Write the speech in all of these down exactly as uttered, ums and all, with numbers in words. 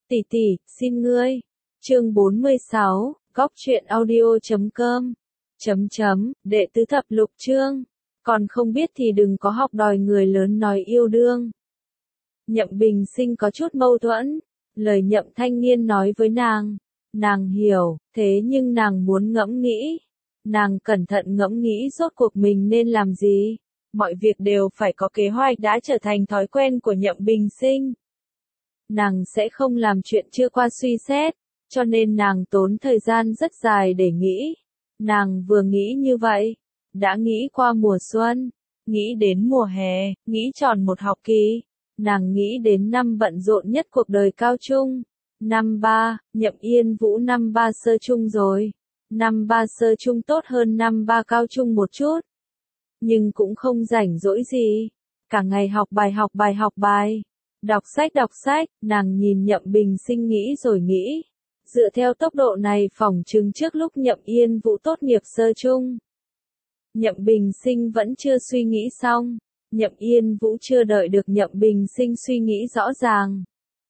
Tỷ tỷ, xin ngươi. Chương bốn mươi sáu, góc truyện audio chấm com. Chấm chấm, đệ tứ thập lục chương. Còn không biết thì đừng có học đòi người lớn nói yêu đương. Nhậm Bình Sinh có chút mâu thuẫn. Lời Nhậm Thanh Niên nói với nàng. Nàng hiểu, thế nhưng nàng muốn ngẫm nghĩ. Nàng cẩn thận ngẫm nghĩ rốt cuộc mình nên làm gì. Mọi việc đều phải có kế hoạch đã trở thành thói quen của Nhậm Bình Sinh. Nàng sẽ không làm chuyện chưa qua suy xét, cho nên nàng tốn thời gian rất dài để nghĩ. Nàng vừa nghĩ như vậy, đã nghĩ qua mùa xuân, nghĩ đến mùa hè, nghĩ tròn một học kỳ. Nàng nghĩ đến năm bận rộn nhất cuộc đời cao trung. Năm ba, Nhậm Yên Vũ năm ba sơ trung rồi. Năm ba sơ trung tốt hơn năm ba cao trung một chút. Nhưng cũng không rảnh rỗi gì. Cả ngày học bài học bài học bài. Đọc sách đọc sách, nàng nhìn Nhậm Bình Sinh nghĩ rồi nghĩ. Dựa theo tốc độ này phỏng chừng trước lúc Nhậm Yên Vũ tốt nghiệp sơ trung. Nhậm Bình Sinh vẫn chưa suy nghĩ xong. Nhậm Yên Vũ chưa đợi được Nhậm Bình Sinh suy nghĩ rõ ràng.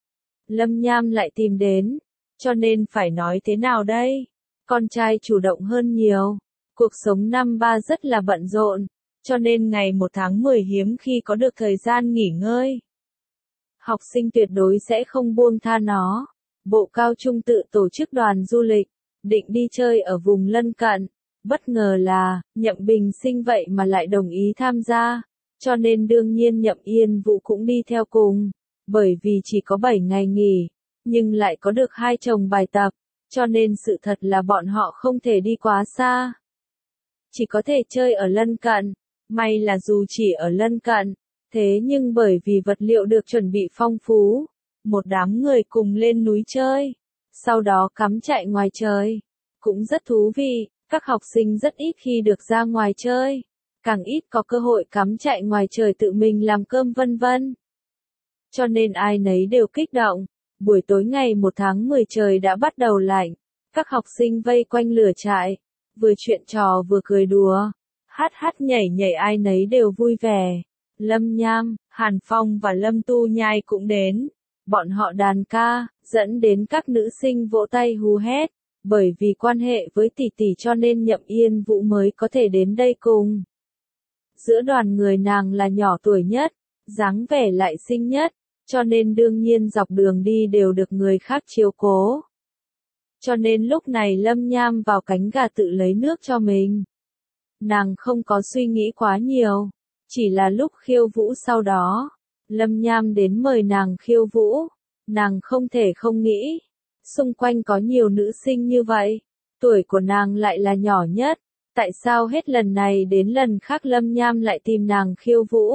Lâm Nham lại tìm đến. Cho nên phải nói thế nào đây? Con trai chủ động hơn nhiều. Cuộc sống năm ba rất là bận rộn. Cho nên ngày một tháng mười hiếm khi có được thời gian nghỉ ngơi. Học sinh tuyệt đối sẽ không buông tha nó. Bộ cao trung tự tổ chức đoàn du lịch, định đi chơi ở vùng lân cận. Bất ngờ là, Nhậm Bình Sinh vậy mà lại đồng ý tham gia. Cho nên đương nhiên Nhậm Yên Vũ cũng đi theo cùng. Bởi vì chỉ có bảy ngày nghỉ, nhưng lại có được hai chồng bài tập. Cho nên sự thật là bọn họ không thể đi quá xa. Chỉ có thể chơi ở lân cận. May là dù chỉ ở lân cận. Thế nhưng bởi vì vật liệu được chuẩn bị phong phú, một đám người cùng lên núi chơi, sau đó cắm trại ngoài trời. Cũng rất thú vị, các học sinh rất ít khi được ra ngoài chơi, càng ít có cơ hội cắm trại ngoài trời tự mình làm cơm vân vân. Cho nên ai nấy đều kích động, buổi tối ngày một tháng mười trời đã bắt đầu lạnh, các học sinh vây quanh lửa trại, vừa chuyện trò vừa cười đùa, hát hát nhảy nhảy ai nấy đều vui vẻ. Lâm Nham, Hàn Phong và Lâm Tu Nhai cũng đến. Bọn họ đàn ca, dẫn đến các nữ sinh vỗ tay hú hét. Bởi vì quan hệ với tỷ tỷ cho nên Nhậm Yên Vũ mới có thể đến đây cùng. Giữa đoàn người nàng là nhỏ tuổi nhất, dáng vẻ lại xinh nhất, cho nên đương nhiên dọc đường đi đều được người khác chiếu cố. Cho nên lúc này Lâm Nham vào cánh gà tự lấy nước cho mình. Nàng không có suy nghĩ quá nhiều. Chỉ là lúc khiêu vũ sau đó, Lâm Nham đến mời nàng khiêu vũ, nàng không thể không nghĩ. Xung quanh có nhiều nữ sinh như vậy, tuổi của nàng lại là nhỏ nhất, tại sao hết lần này đến lần khác Lâm Nham lại tìm nàng khiêu vũ?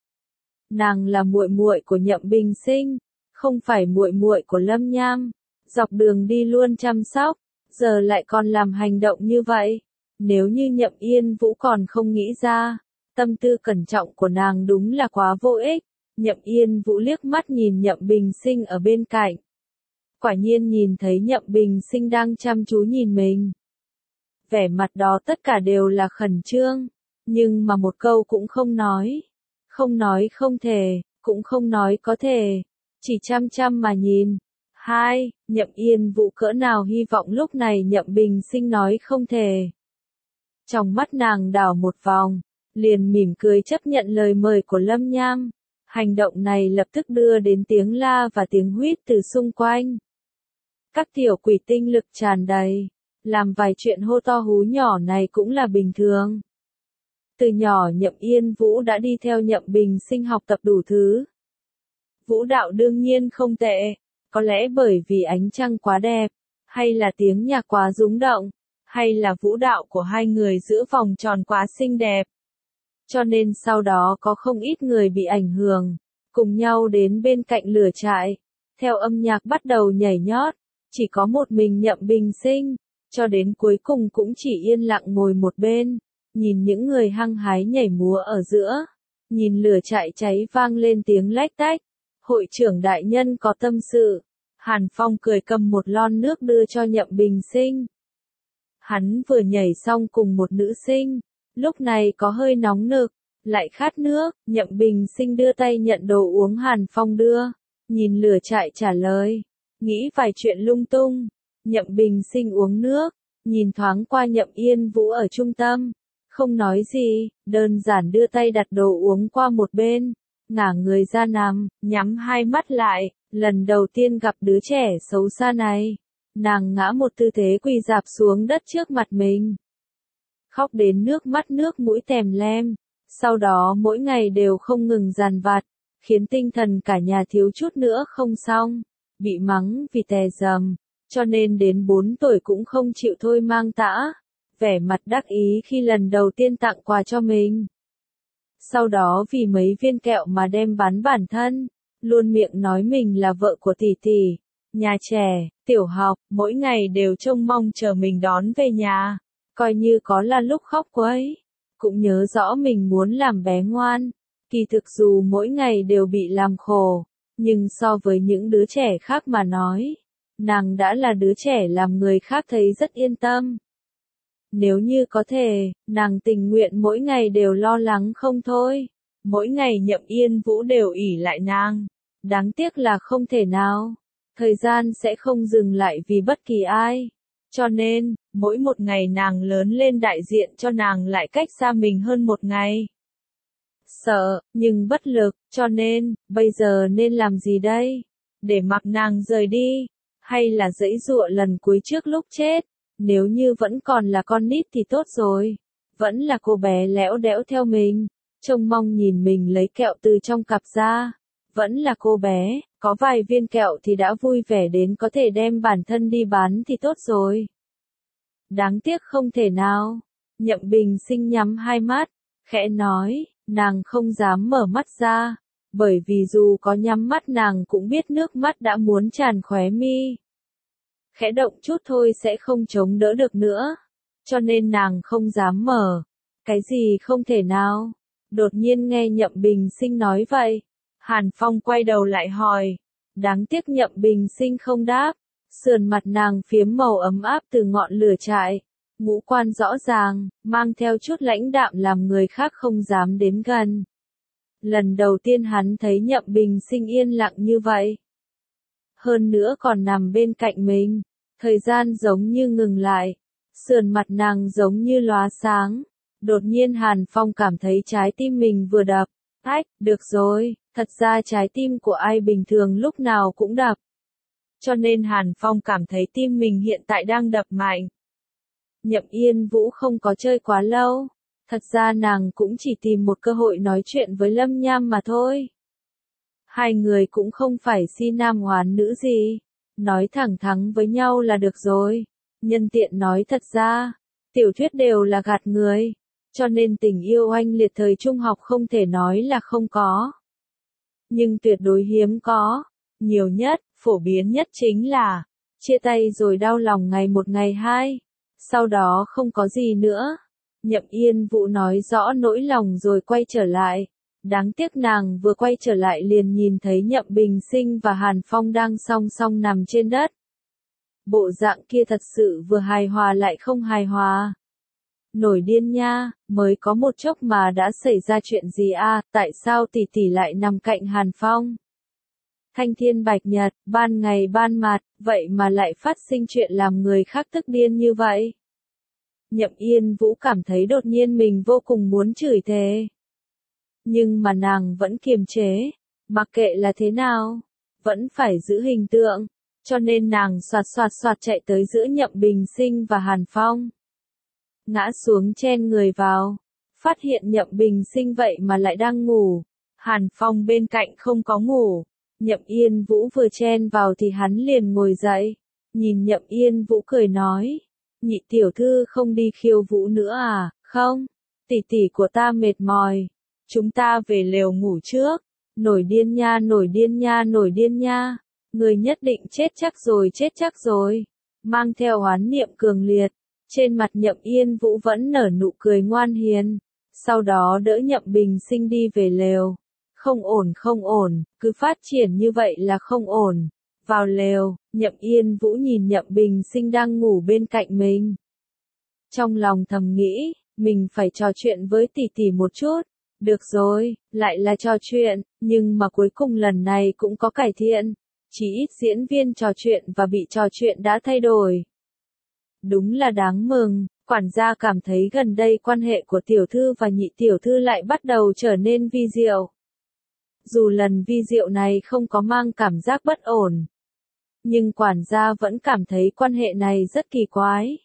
Nàng là muội muội của Nhậm Bình Sinh, không phải muội muội của Lâm Nham. Dọc đường đi luôn chăm sóc, giờ lại còn làm hành động như vậy. Nếu như Nhậm Yên Vũ còn không nghĩ ra, tâm tư cẩn trọng của nàng đúng là quá vô ích. Nhậm Yên Vũ liếc mắt nhìn Nhậm Bình Sinh ở bên cạnh. Quả nhiên nhìn thấy Nhậm Bình Sinh đang chăm chú nhìn mình. Vẻ mặt đó tất cả đều là khẩn trương, nhưng mà một câu cũng không nói. Không nói không thể, cũng không nói có thể, chỉ chăm chăm mà nhìn. Hai, Nhậm Yên Vũ cỡ nào hy vọng lúc này Nhậm Bình Sinh nói không thể. Trong mắt nàng đảo một vòng, liền mỉm cười chấp nhận lời mời của Lâm Nham. Hành động này lập tức đưa đến tiếng la và tiếng huýt từ xung quanh. Các tiểu quỷ tinh lực tràn đầy, làm vài chuyện hô to hú nhỏ này cũng là bình thường. Từ nhỏ Nhậm Yên Vũ đã đi theo Nhậm Bình Sinh học tập đủ thứ. Vũ đạo đương nhiên không tệ, có lẽ bởi vì ánh trăng quá đẹp, hay là tiếng nhạc quá rung động, hay là vũ đạo của hai người giữa vòng tròn quá xinh đẹp. Cho nên sau đó có không ít người bị ảnh hưởng, cùng nhau đến bên cạnh lửa trại, theo âm nhạc bắt đầu nhảy nhót, chỉ có một mình Nhậm Bình Sinh, cho đến cuối cùng cũng chỉ yên lặng ngồi một bên, nhìn những người hăng hái nhảy múa ở giữa, nhìn lửa trại cháy vang lên tiếng lách tách. Hội trưởng đại nhân có tâm sự. Hàn Phong cười cầm một lon nước đưa cho Nhậm Bình Sinh. Hắn vừa nhảy xong cùng một nữ sinh, lúc này có hơi nóng nực, lại khát nước. Nhậm Bình Sinh đưa tay nhận đồ uống Hàn Phong đưa, nhìn lửa trại trả lời. nghĩ vài chuyện lung tung. Nhậm Bình Sinh uống nước, nhìn thoáng qua Nhậm Yên Vũ ở trung tâm, không nói gì, đơn giản đưa tay đặt đồ uống qua một bên, ngả người ra nằm, nhắm hai mắt lại, lần đầu tiên gặp đứa trẻ xấu xa này. Nàng ngã một tư thế quỳ rạp xuống đất trước mặt mình. Khóc đến nước mắt nước mũi tèm lem, sau đó mỗi ngày đều không ngừng dằn vặt, khiến tinh thần cả nhà thiếu chút nữa không xong, bị mắng vì tè dầm, cho nên đến bốn tuổi cũng không chịu thôi mang tã, vẻ mặt đắc ý khi lần đầu tiên tặng quà cho mình. Sau đó vì mấy viên kẹo mà đem bán bản thân, luôn miệng nói mình là vợ của tỷ tỷ, nhà trẻ, tiểu học, mỗi ngày đều trông mong chờ mình đón về nhà, coi như có là lúc khóc quấy, cũng nhớ rõ mình muốn làm bé ngoan, kỳ thực dù mỗi ngày đều bị làm khổ, nhưng so với những đứa trẻ khác mà nói, nàng đã là đứa trẻ làm người khác thấy rất yên tâm. Nếu như có thể, nàng tình nguyện mỗi ngày đều lo lắng không thôi, mỗi ngày Nhậm Yên Vũ đều ỷ lại nàng, đáng tiếc là không thể nào, thời gian sẽ không dừng lại vì bất kỳ ai, cho nên, mỗi một ngày nàng lớn lên đại diện cho nàng lại cách xa mình hơn một ngày. Sợ, nhưng bất lực, cho nên, bây giờ nên làm gì đây? Để mặc nàng rời đi, hay là giãy giụa lần cuối trước lúc chết? Nếu như vẫn còn là con nít thì tốt rồi, vẫn là cô bé lẽo đẽo theo mình, trông mong nhìn mình lấy kẹo từ trong cặp ra, vẫn là cô bé, có vài viên kẹo thì đã vui vẻ đến có thể đem bản thân đi bán thì tốt rồi. Đáng tiếc không thể nào. Nhậm Bình Sinh nhắm hai mắt, khẽ nói, nàng không dám mở mắt ra, bởi vì dù có nhắm mắt nàng cũng biết nước mắt đã muốn tràn khóe mi. Khẽ động chút thôi sẽ không chống đỡ được nữa, cho nên nàng không dám mở. Cái gì không thể nào? Đột nhiên nghe Nhậm Bình Sinh nói vậy, Hàn Phong quay đầu lại hỏi, đáng tiếc Nhậm Bình Sinh không đáp, sườn mặt nàng phiếm màu ấm áp từ ngọn lửa trại, ngũ quan rõ ràng, mang theo chút lãnh đạm làm người khác không dám đến gần. Lần đầu tiên hắn thấy Nhậm Bình Sinh yên lặng như vậy. Hơn nữa còn nằm bên cạnh mình, thời gian giống như ngừng lại, sườn mặt nàng giống như lóa sáng. Đột nhiên Hàn Phong cảm thấy trái tim mình vừa đập, ách, được rồi, thật ra trái tim của ai bình thường lúc nào cũng đập. Cho nên Hàn Phong cảm thấy tim mình hiện tại đang đập mạnh. Nhậm Yên Vũ không có chơi quá lâu, thật ra nàng cũng chỉ tìm một cơ hội nói chuyện với Lâm Nham mà thôi. Hai người cũng không phải si nam hoán nữ gì, nói thẳng thắn với nhau là được rồi. Nhân tiện nói thật ra, tiểu thuyết đều là gạt người, cho nên tình yêu oanh liệt thời trung học không thể nói là không có. Nhưng tuyệt đối hiếm có, nhiều nhất, phổ biến nhất chính là, chia tay rồi đau lòng ngày một ngày hai, sau đó không có gì nữa. Nhậm Yên Vũ nói rõ nỗi lòng rồi quay trở lại. Đáng tiếc nàng vừa quay trở lại liền nhìn thấy Nhậm Bình Sinh và Hàn Phong đang song song nằm trên đất. Bộ dạng kia thật sự vừa hài hòa lại không hài hòa. Nổi điên nha, mới có một chốc mà đã xảy ra chuyện gì à, tại sao tỷ tỷ lại nằm cạnh Hàn Phong? Thanh thiên bạch nhật, ban ngày ban mặt, vậy mà lại phát sinh chuyện làm người khác tức điên như vậy. Nhậm Yên Vũ cảm thấy đột nhiên mình vô cùng muốn chửi thề. Nhưng mà nàng vẫn kiềm chế, mặc kệ là thế nào, vẫn phải giữ hình tượng, cho nên nàng xoạt xoạt xoạt chạy tới giữa Nhậm Bình Sinh và Hàn Phong. Ngã xuống chen người vào, phát hiện Nhậm Bình Sinh vậy mà lại đang ngủ, Hàn Phong bên cạnh không có ngủ. Nhậm Yên Vũ vừa chen vào thì hắn liền ngồi dậy, nhìn Nhậm Yên Vũ cười nói, nhị tiểu thư không đi khiêu vũ nữa à, không, tỷ tỷ của ta mệt mỏi, chúng ta về lều ngủ trước, nổi điên nha nổi điên nha nổi điên nha, người nhất định chết chắc rồi chết chắc rồi, mang theo oán niệm cường liệt, trên mặt Nhậm Yên Vũ vẫn nở nụ cười ngoan hiền, sau đó đỡ Nhậm Bình Sinh đi về lều. Không ổn không ổn, cứ phát triển như vậy là không ổn. Vào lều, Nhậm Yên Vũ nhìn Nhậm Bình Sinh đang ngủ bên cạnh mình. Trong lòng thầm nghĩ, mình phải trò chuyện với tỷ tỷ một chút. Được rồi, lại là trò chuyện, nhưng mà cuối cùng lần này cũng có cải thiện. chỉ ít diễn viên trò chuyện và bị trò chuyện đã thay đổi. Đúng là đáng mừng, quản gia cảm thấy gần đây quan hệ của tiểu thư và nhị tiểu thư lại bắt đầu trở nên vi diệu. Dù lần vi diệu này không có mang cảm giác bất ổn, nhưng quản gia vẫn cảm thấy quan hệ này rất kỳ quái.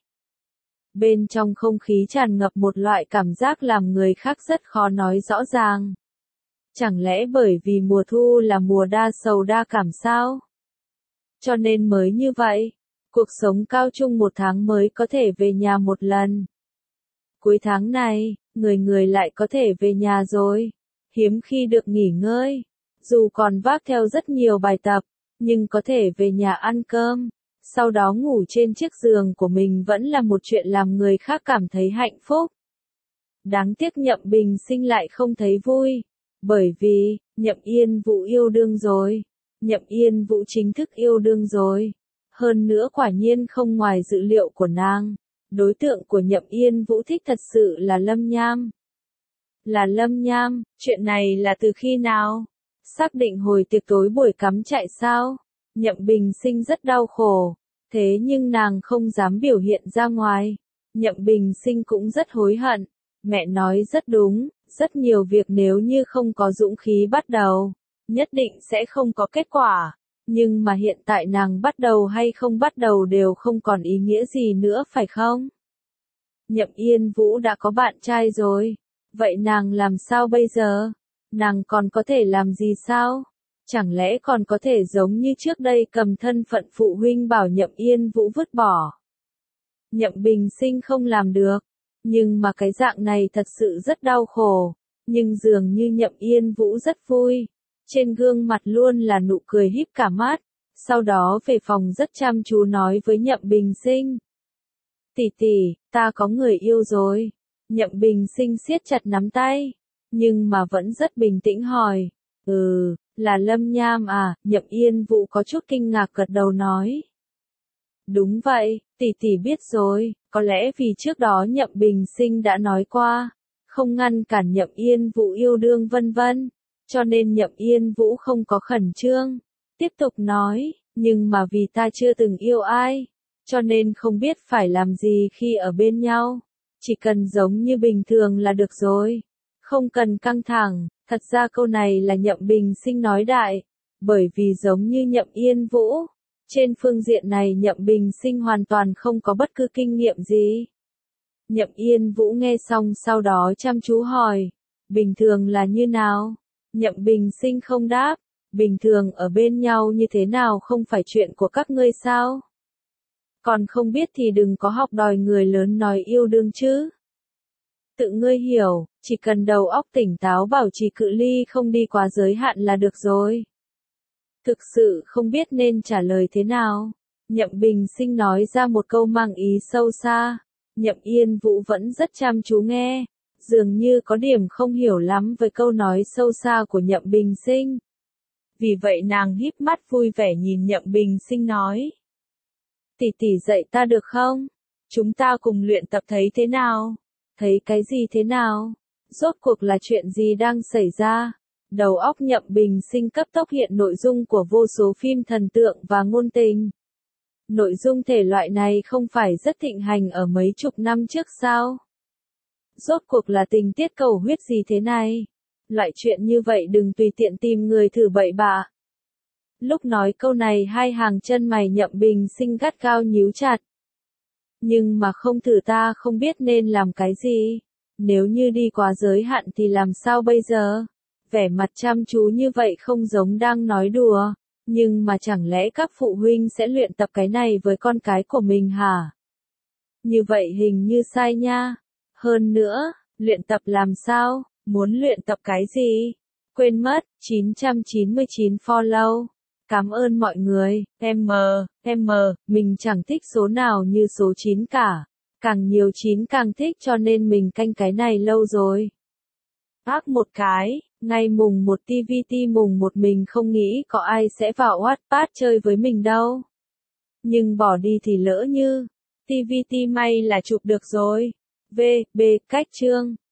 Bên trong không khí tràn ngập một loại cảm giác làm người khác rất khó nói rõ ràng. Chẳng lẽ bởi vì mùa thu là mùa đa sầu đa cảm sao? Cho nên mới như vậy. Cuộc sống cao trung một tháng mới có thể về nhà một lần. Cuối tháng này, người người lại có thể về nhà rồi. Hiếm khi được nghỉ ngơi. Dù còn vác theo rất nhiều bài tập, nhưng có thể về nhà ăn cơm. Sau đó ngủ trên chiếc giường của mình vẫn là một chuyện làm người khác cảm thấy hạnh phúc. Đáng tiếc Nhậm Bình Sinh lại không thấy vui. Bởi vì, Nhậm Yên Vũ yêu đương rồi. Nhậm Yên Vũ chính thức yêu đương rồi. Hơn nữa quả nhiên không ngoài dự liệu của nàng. Đối tượng của Nhậm Yên Vũ thích thật sự là Lâm Nham. Là Lâm Nham, chuyện này là từ khi nào? Xác định hồi tiệc tối buổi cắm trại sao? Nhậm Bình Sinh rất đau khổ. Thế nhưng nàng không dám biểu hiện ra ngoài. Nhậm Bình Sinh cũng rất hối hận. Mẹ nói rất đúng, rất nhiều việc nếu như không có dũng khí bắt đầu, nhất định sẽ không có kết quả. Nhưng mà hiện tại nàng bắt đầu hay không bắt đầu đều không còn ý nghĩa gì nữa phải không? Nhậm Yên Vũ đã có bạn trai rồi. Vậy nàng làm sao bây giờ? Nàng còn có thể làm gì sao? Chẳng lẽ còn có thể giống như trước đây cầm thân phận phụ huynh bảo Nhậm Yên Vũ vứt bỏ? Nhậm Bình Sinh không làm được. Nhưng mà cái dạng này thật sự rất đau khổ. Nhưng dường như Nhậm Yên Vũ rất vui. Trên gương mặt luôn là nụ cười híp cả mắt. Sau đó về phòng rất chăm chú nói với Nhậm Bình Sinh. Tỷ tỷ, ta có người yêu rồi. Nhậm Bình Sinh siết chặt nắm tay. Nhưng mà vẫn rất bình tĩnh hỏi. Ừ, là Lâm Nham à? Nhậm Yên Vũ có chút kinh ngạc gật đầu nói. Đúng vậy, tỷ tỷ biết rồi. Có lẽ vì trước đó Nhậm Bình Sinh đã nói qua. Không ngăn cản Nhậm Yên Vũ yêu đương vân vân. Cho nên Nhậm Yên Vũ không có khẩn trương. Tiếp tục nói, nhưng mà vì ta chưa từng yêu ai. Cho nên không biết phải làm gì khi ở bên nhau. Chỉ cần giống như bình thường là được rồi. Không cần căng thẳng. Thật ra câu này là Nhậm Bình Sinh nói đại. Bởi vì giống như Nhậm Yên Vũ. Trên phương diện này Nhậm Bình Sinh hoàn toàn không có bất cứ kinh nghiệm gì. Nhậm Yên Vũ nghe xong sau đó chăm chú hỏi. Bình thường là như nào? Nhậm Bình Sinh không đáp. Bình thường ở bên nhau như thế nào không phải chuyện của các ngươi sao? Còn không biết thì đừng có học đòi người lớn nói yêu đương chứ. Tự ngươi hiểu, chỉ cần đầu óc tỉnh táo bảo trì cự ly không đi quá giới hạn là được rồi. Thực sự không biết nên trả lời thế nào. Nhậm Bình Sinh nói ra một câu mang ý sâu xa. Nhậm Yên Vũ vẫn rất chăm chú nghe. Dường như có điểm không hiểu lắm với câu nói sâu xa của Nhậm Bình Sinh. Vì vậy nàng híp mắt vui vẻ nhìn Nhậm Bình Sinh nói. Tỷ tỷ dạy ta được không? Chúng ta cùng luyện tập thấy thế nào? Thấy cái gì thế nào? Rốt cuộc là chuyện gì đang xảy ra? Đầu óc Nhậm Bình Sinh cấp tốc hiện nội dung của vô số phim thần tượng và ngôn tình. Nội dung thể loại này không phải rất thịnh hành ở mấy chục năm trước sao? Rốt cuộc là tình tiết cầu huyết gì thế này? Loại chuyện như vậy đừng tùy tiện tìm người thử bậy bạ. Lúc nói câu này hai hàng chân mày Nhậm Bình Sinh gắt gao nhíu chặt. Nhưng mà không thử ta không biết nên làm cái gì. Nếu như đi quá giới hạn thì làm sao bây giờ? Vẻ mặt chăm chú như vậy không giống đang nói đùa. Nhưng mà chẳng lẽ các phụ huynh sẽ luyện tập cái này với con cái của mình hả? Như vậy hình như sai nha. Hơn nữa, luyện tập làm sao? Muốn luyện tập cái gì? Quên mất, chín trăm chín mươi chín follow. Cảm ơn mọi người, M, M, mình chẳng thích số nào như số chín cả. Càng nhiều chín càng thích cho nên mình canh cái này lâu rồi. Ác một cái, ngay mùng một ti vi ti mùng một mình không nghĩ có ai sẽ vào Wattpad chơi với mình đâu. Nhưng bỏ đi thì lỡ như, ti vi ti may là chụp được rồi. V, B, cách chương.